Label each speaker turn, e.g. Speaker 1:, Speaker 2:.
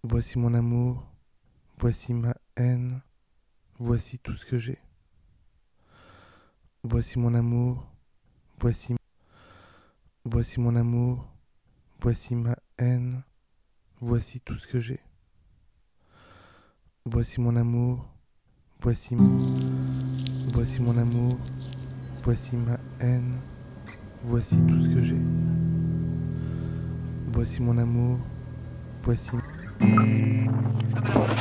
Speaker 1: Voici mon amour, voici ma haine, voici tout ce que j'ai. Voici mon amour, voici mon amour, voici ma haine, voici tout ce que j'ai. Voici mon amour, voici mon amour, voici ma haine, voici tout ce que j'ai. Voici mon amour, voici